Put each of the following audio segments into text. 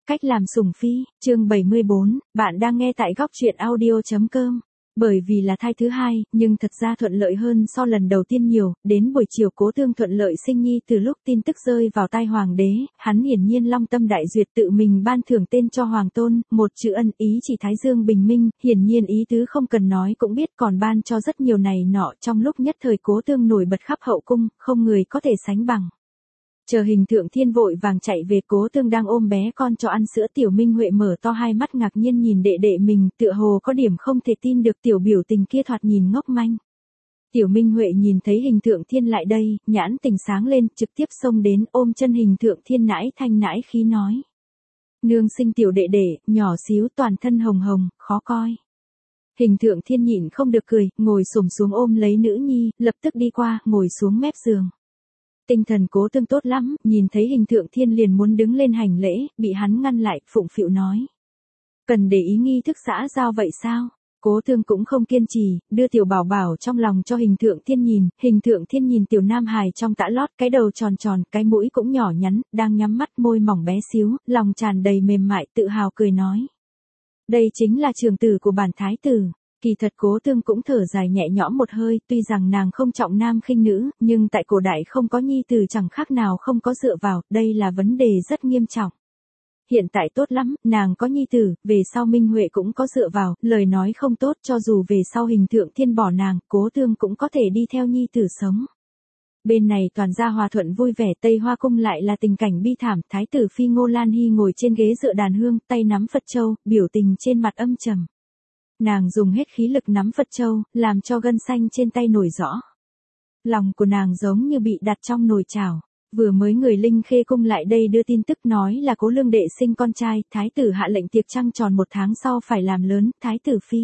Cách làm sủng phi, chương 74, bạn đang nghe tại góc truyện audio.com. Bởi vì là thai thứ hai, nhưng thật ra thuận lợi hơn so lần đầu tiên nhiều, đến buổi chiều Cố Tương thuận lợi sinh nhi. Từ lúc tin tức rơi vào tai hoàng đế, hắn hiển nhiên long tâm đại duyệt, tự mình ban thưởng tên cho hoàng tôn, một chữ ân, ý chỉ Thái Dương bình minh, hiển nhiên ý tứ không cần nói cũng biết, còn ban cho rất nhiều này nọ. Trong lúc nhất thời Cố Tương nổi bật khắp hậu cung, không người có thể sánh bằng. Chờ Hình Thượng Thiên vội vàng chạy về, Cố Tương đang ôm bé con cho ăn sữa. Tiểu Minh Huệ mở to hai mắt ngạc nhiên nhìn đệ đệ mình, tựa hồ có điểm không thể tin được, tiểu biểu tình kia thoạt nhìn ngốc manh. Tiểu Minh Huệ nhìn thấy Hình Thượng Thiên lại đây, nhãn tình sáng lên, trực tiếp xông đến ôm chân Hình Thượng Thiên nãi thanh nãi khí nói: Nương sinh tiểu đệ đệ, nhỏ xíu, toàn thân hồng hồng, khó coi. Hình Thượng Thiên nhịn không được cười, ngồi xổm xuống ôm lấy nữ nhi, lập tức đi qua, ngồi xuống mép giường. Tinh thần Cố Tương tốt lắm, nhìn thấy Hình Thượng Thiên liền muốn đứng lên hành lễ, bị hắn ngăn lại, phụng phịu nói: Cần để ý nghi thức xã giao vậy sao? Cố Tương cũng không kiên trì, đưa tiểu bảo bảo trong lòng cho Hình Thượng Thiên nhìn. Hình Thượng Thiên nhìn tiểu nam hài trong tã lót, cái đầu tròn tròn, cái mũi cũng nhỏ nhắn, đang nhắm mắt, môi mỏng bé xíu, lòng tràn đầy mềm mại, tự hào cười nói: Đây chính là trưởng tử của bản thái tử. Kỳ thật Cố Tương cũng thở dài nhẹ nhõm một hơi, tuy rằng nàng không trọng nam khinh nữ, nhưng tại cổ đại không có nhi tử chẳng khác nào không có dựa vào, đây là vấn đề rất nghiêm trọng. Hiện tại tốt lắm, nàng có nhi tử, về sau Minh Huệ cũng có dựa vào, lời nói không tốt, cho dù về sau Hình Thượng Thiên bỏ nàng, Cố Tương cũng có thể đi theo nhi tử sống. Bên này toàn gia hòa thuận vui vẻ, Tây Hoa cung lại là tình cảnh bi thảm. Thái tử phi Ngô Lan Hy ngồi trên ghế dựa đàn hương, tay nắm Phật châu, biểu tình trên mặt âm trầm. Nàng dùng hết khí lực nắm Phật châu, làm cho gân xanh trên tay nổi rõ. Lòng của nàng giống như bị đặt trong nồi chảo. Vừa mới người Linh Khê cung lại đây đưa tin tức nói là Cố Lương đệ sinh con trai, thái tử hạ lệnh tiệc trăng tròn 1 tháng sau phải làm lớn. Thái tử phi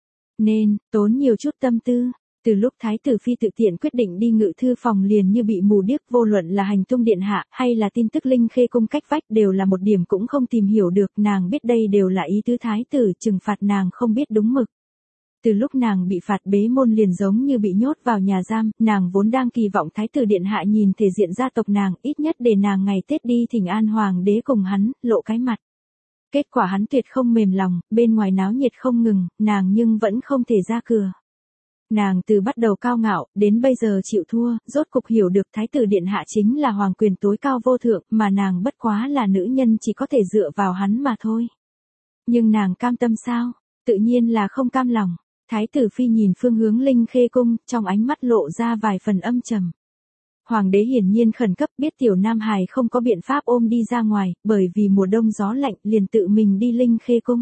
nên tốn nhiều chút tâm tư. Từ lúc thái tử phi tự tiện quyết định đi ngự thư phòng liền như bị mù điếc, vô luận là hành tung điện hạ hay là tin tức Linh Khê cung cách vách đều là một điểm cũng không tìm hiểu được. Nàng biết đây đều là ý tứ thái tử trừng phạt nàng không biết đúng mực. Từ lúc nàng bị phạt bế môn liền giống như bị nhốt vào nhà giam, nàng vốn đang kỳ vọng thái tử điện hạ nhìn thể diện gia tộc nàng, ít nhất để nàng ngày Tết đi thỉnh an hoàng đế cùng hắn, lộ cái mặt. Kết quả hắn tuyệt không mềm lòng, bên ngoài náo nhiệt không ngừng, nàng nhưng vẫn không thể ra cửa. Nàng từ bắt đầu cao ngạo, đến bây giờ chịu thua, rốt cục hiểu được thái tử điện hạ chính là hoàng quyền tối cao vô thượng, mà nàng bất quá là nữ nhân chỉ có thể dựa vào hắn mà thôi. Nhưng nàng cam tâm sao? Tự nhiên là không cam lòng. Thái tử phi nhìn phương hướng Linh Khê cung, trong ánh mắt lộ ra vài phần âm trầm. Hoàng đế hiển nhiên khẩn cấp, biết tiểu nam hài không có biện pháp ôm đi ra ngoài, bởi vì mùa đông gió lạnh, liền tự mình đi Linh Khê cung.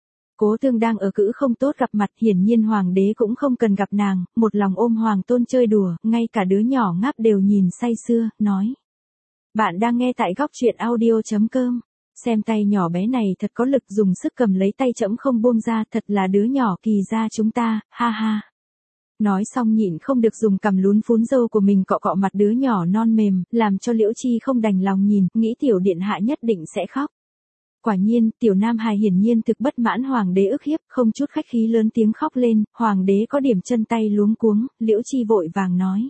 Cố Tương đang ở cữ không tốt gặp mặt, hiển nhiên hoàng đế cũng không cần gặp nàng, một lòng ôm hoàng tôn chơi đùa, ngay cả đứa nhỏ ngáp đều nhìn say sưa, nói: Bạn đang nghe tại góc truyện audio.com. Xem tay nhỏ bé này thật có lực, dùng sức cầm lấy tay trẫm không buông ra, thật là đứa nhỏ kỳ gia chúng ta, ha ha. Nói xong nhịn không được dùng cằm lún phún râu của mình cọ cọ mặt đứa nhỏ non mềm, làm cho Liễu Chi không đành lòng nhìn, nghĩ tiểu điện hạ nhất định sẽ khóc. Quả nhiên, tiểu nam hài hiển nhiên thực bất mãn hoàng đế ức hiếp, không chút khách khí lớn tiếng khóc lên, hoàng đế có điểm chân tay luống cuống, Liễu Chi vội vàng nói: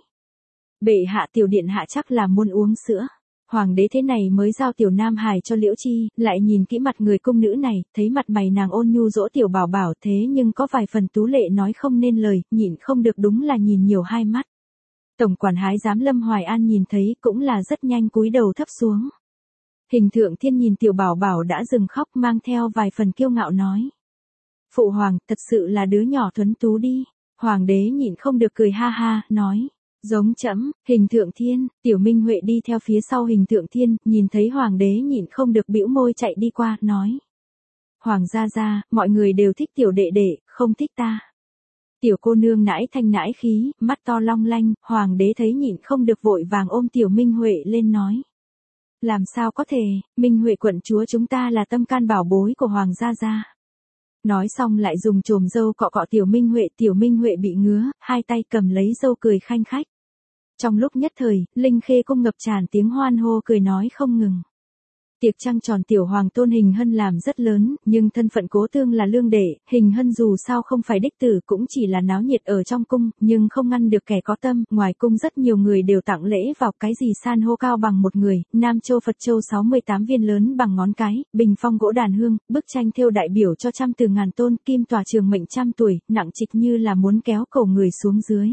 Bệ hạ, tiểu điện hạ chắc là muốn uống sữa. Hoàng đế thế này mới giao tiểu nam hài cho Liễu Chi, lại nhìn kỹ mặt người cung nữ này, thấy mặt mày nàng ôn nhu dỗ tiểu bảo bảo, thế nhưng có vài phần tú lệ nói không nên lời, nhịn không được đúng là nhìn nhiều hai mắt. Tổng quản hái giám Lâm Hoài An nhìn thấy cũng là rất nhanh cúi đầu thấp xuống. Hình Thượng Thiên nhìn tiểu bảo bảo đã dừng khóc, mang theo vài phần kiêu ngạo nói: Phụ hoàng, thật sự là đứa nhỏ thuấn tú đi. Hoàng đế nhịn không được cười ha ha, nói: Giống trẫm. Hình Thượng Thiên, tiểu Minh Huệ đi theo phía sau Hình Thượng Thiên, nhìn thấy hoàng đế nhịn không được bĩu môi chạy đi qua, nói: Hoàng gia gia, mọi người đều thích tiểu đệ đệ, không thích ta. Tiểu cô nương nãi thanh nãi khí, mắt to long lanh, hoàng đế thấy nhịn không được vội vàng ôm tiểu Minh Huệ lên nói: Làm sao có thể, Minh Huệ quận chúa chúng ta là tâm can bảo bối của hoàng gia gia. Nói xong lại dùng chồm râu cọ cọ tiểu Minh Huệ bị ngứa, hai tay cầm lấy râu cười khanh khách. Trong lúc nhất thời, Linh Khê cung ngập tràn tiếng hoan hô cười nói không ngừng. Tiệc trăng tròn tiểu hoàng tôn Hình Hân làm rất lớn, nhưng thân phận Cố Tương là lương đệ, Hình Hân dù sao không phải đích tử cũng chỉ là náo nhiệt ở trong cung, nhưng không ngăn được kẻ có tâm, ngoài cung rất nhiều người đều tặng lễ vào, cái gì san hô cao bằng một người, Nam Châu Phật Châu 68 viên lớn bằng ngón cái, bình phong gỗ đàn hương, bức tranh thêu đại biểu cho trăm từ ngàn tôn, kim tòa trường mệnh trăm tuổi, nặng trịch như là muốn kéo cổ người xuống dưới.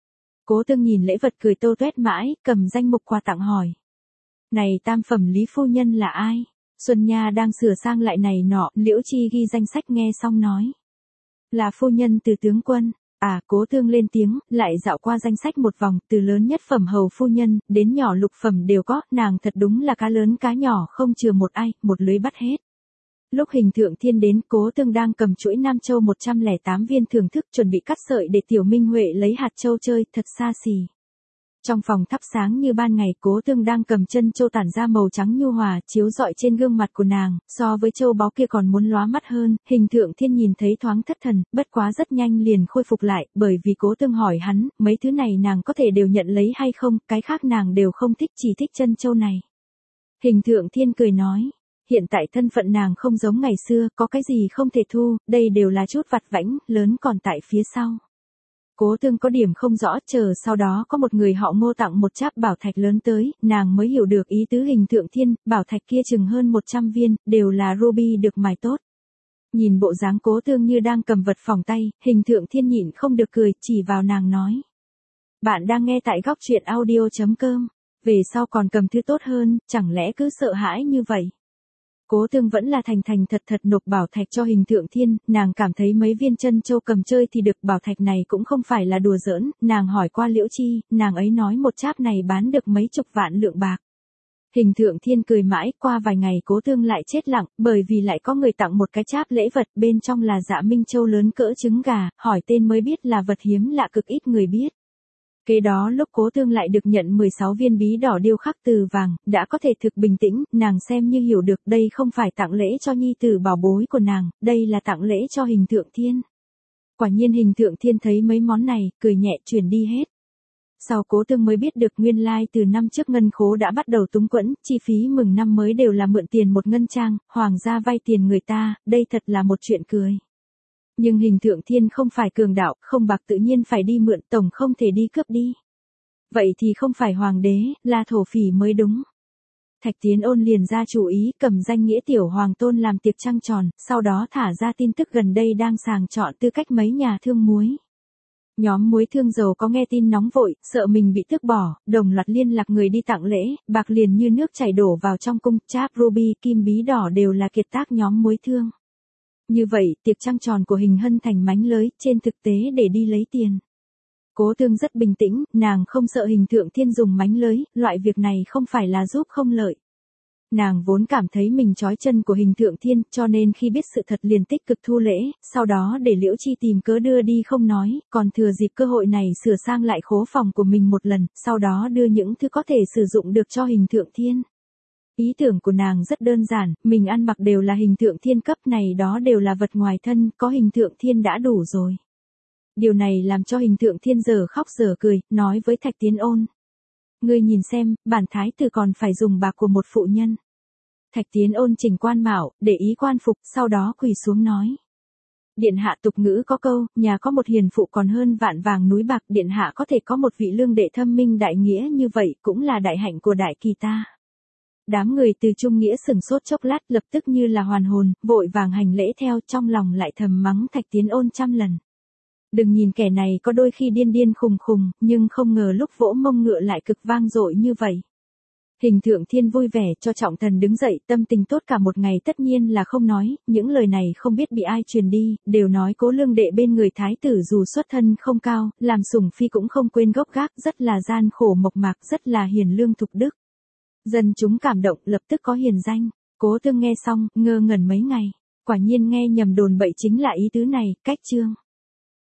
Cố Tương nhìn lễ vật cười tô toét mãi, cầm danh mục quà tặng hỏi. Này tam phẩm Lý phu nhân là ai? Xuân Nha đang sửa sang lại này nọ, Liễu Chi ghi danh sách nghe xong nói. Là phu nhân từ tướng quân. À, Cố Tương lên tiếng, lại dạo qua danh sách một vòng, từ lớn nhất phẩm hầu phu nhân, đến nhỏ lục phẩm đều có, nàng thật đúng là cá lớn cá nhỏ không chừa một ai, một lưới bắt hết. Lúc Hình Thượng Thiên đến, Cố Tương đang cầm chuỗi Nam Châu 108 viên thưởng thức chuẩn bị cắt sợi để Tiểu Minh Huệ lấy hạt châu chơi, thật xa xỉ. Trong phòng thắp sáng như ban ngày, Cố Tương đang cầm chân châu tản ra màu trắng nhu hòa, chiếu rọi trên gương mặt của nàng, so với châu báu kia còn muốn lóa mắt hơn. Hình Thượng Thiên nhìn thấy thoáng thất thần, bất quá rất nhanh liền khôi phục lại, bởi vì Cố Tương hỏi hắn, mấy thứ này nàng có thể đều nhận lấy hay không, cái khác nàng đều không thích, chỉ thích chân châu này. Hình Thượng Thiên cười nói, hiện tại thân phận nàng không giống ngày xưa, có cái gì không thể thu, đây đều là chút vặt vãnh, lớn còn tại phía sau. Cố Tương có điểm không rõ, chờ sau đó có một người họ Ngô tặng một cháp bảo thạch lớn tới, nàng mới hiểu được ý tứ Hình Thượng Thiên, bảo thạch kia chừng hơn 100 viên, đều là ruby được mài tốt. Nhìn bộ dáng Cố Tương như đang cầm vật phòng tay, Hình Thượng Thiên nhịn không được cười, chỉ vào nàng nói. Bạn đang nghe tại góc truyện audio.com, về sau còn cầm thứ tốt hơn, chẳng lẽ cứ sợ hãi như vậy? Cố Tương vẫn là thành thành thật thật nộp bảo thạch cho Hình Thượng Thiên, nàng cảm thấy mấy viên chân châu cầm chơi thì được, bảo thạch này cũng không phải là đùa giỡn, nàng hỏi qua Liễu Chi, nàng ấy nói một cháp này bán được mấy chục vạn lượng bạc. Hình Thượng Thiên cười mãi, qua vài ngày Cố Tương lại chết lặng, bởi vì lại có người tặng một cái cháp lễ vật, bên trong là dạ minh châu lớn cỡ trứng gà, hỏi tên mới biết là vật hiếm lạ cực ít người biết. Kế đó lúc Cố Tương lại được nhận 16 viên bí đỏ điêu khắc từ vàng, đã có thể thực bình tĩnh, nàng xem như hiểu được đây không phải tặng lễ cho nhi tử bảo bối của nàng, đây là tặng lễ cho Hình Thượng Thiên. Quả nhiên Hình Thượng Thiên thấy mấy món này, cười nhẹ chuyển đi hết. Sau Cố Tương mới biết được nguyên lai từ năm trước ngân khố đã bắt đầu túng quẫn, chi phí mừng năm mới đều là mượn tiền một ngân trang, hoàng gia vay tiền người ta, đây thật là một chuyện cười. Nhưng Hình Thượng Thiên không phải cường đạo, không bạc tự nhiên phải đi mượn, tổng không thể đi cướp đi. Vậy thì không phải hoàng đế, là thổ phỉ mới đúng. Thạch Tiến Ôn liền ra chủ ý, cầm danh nghĩa tiểu hoàng tôn làm tiệc trăng tròn, sau đó thả ra tin tức gần đây đang sàng chọn tư cách mấy nhà thương muối. Nhóm muối thương giàu có nghe tin nóng vội, sợ mình bị tước bỏ, đồng loạt liên lạc người đi tặng lễ, bạc liền như nước chảy đổ vào trong cung, cháp ruby, kim bí đỏ đều là kiệt tác nhóm muối thương. Như vậy, tiệc trăng tròn của Hình Hân thành mánh lới, trên thực tế để đi lấy tiền. Cố Tương rất bình tĩnh, nàng không sợ Hình Thượng Thiên dùng mánh lới, loại việc này không phải là giúp không lợi. Nàng vốn cảm thấy mình trói chân của Hình Thượng Thiên, cho nên khi biết sự thật liền tích cực thu lễ, sau đó để Liễu Chi tìm cớ đưa đi không nói, còn thừa dịp cơ hội này sửa sang lại khố phòng của mình một lần, sau đó đưa những thứ có thể sử dụng được cho Hình Thượng Thiên. Ý tưởng của nàng rất đơn giản, mình ăn mặc đều là Hình Thượng Thiên cấp này, đó đều là vật ngoài thân, có Hình Thượng Thiên đã đủ rồi. Điều này làm cho Hình Thượng Thiên giờ khóc giờ cười, nói với Thạch Tiến Ôn. Ngươi nhìn xem, bản thái tử còn phải dùng bạc của một phụ nhân. Thạch Tiến Ôn chỉnh quan mạo, để ý quan phục, sau đó quỳ xuống nói. Điện hạ tục ngữ có câu, nhà có một hiền phụ còn hơn vạn vàng núi bạc, điện hạ có thể có một vị lương đệ thâm minh đại nghĩa như vậy, cũng là đại hạnh của đại kỳ ta. Đám người từ Trung Nghĩa sừng sốt chốc lát, lập tức như là hoàn hồn, vội vàng hành lễ theo, trong lòng lại thầm mắng Thạch Tiến Ôn trăm lần. Đừng nhìn kẻ này có đôi khi điên điên khùng khùng, nhưng không ngờ lúc vỗ mông ngựa lại cực vang dội như vậy. Hình Thượng Thiên vui vẻ cho trọng thần đứng dậy, tâm tình tốt cả một ngày, tất nhiên là không nói, những lời này không biết bị ai truyền đi, đều nói Cố lương đệ bên người thái tử dù xuất thân không cao, làm sủng phi cũng không quên gốc gác, rất là gian khổ mộc mạc, rất là hiền lương thục đức. Dân chúng cảm động, lập tức có hiền danh. Cố Tương nghe xong, ngơ ngẩn mấy ngày, quả nhiên nghe nhầm đồn bậy chính là ý tứ này, cách chương.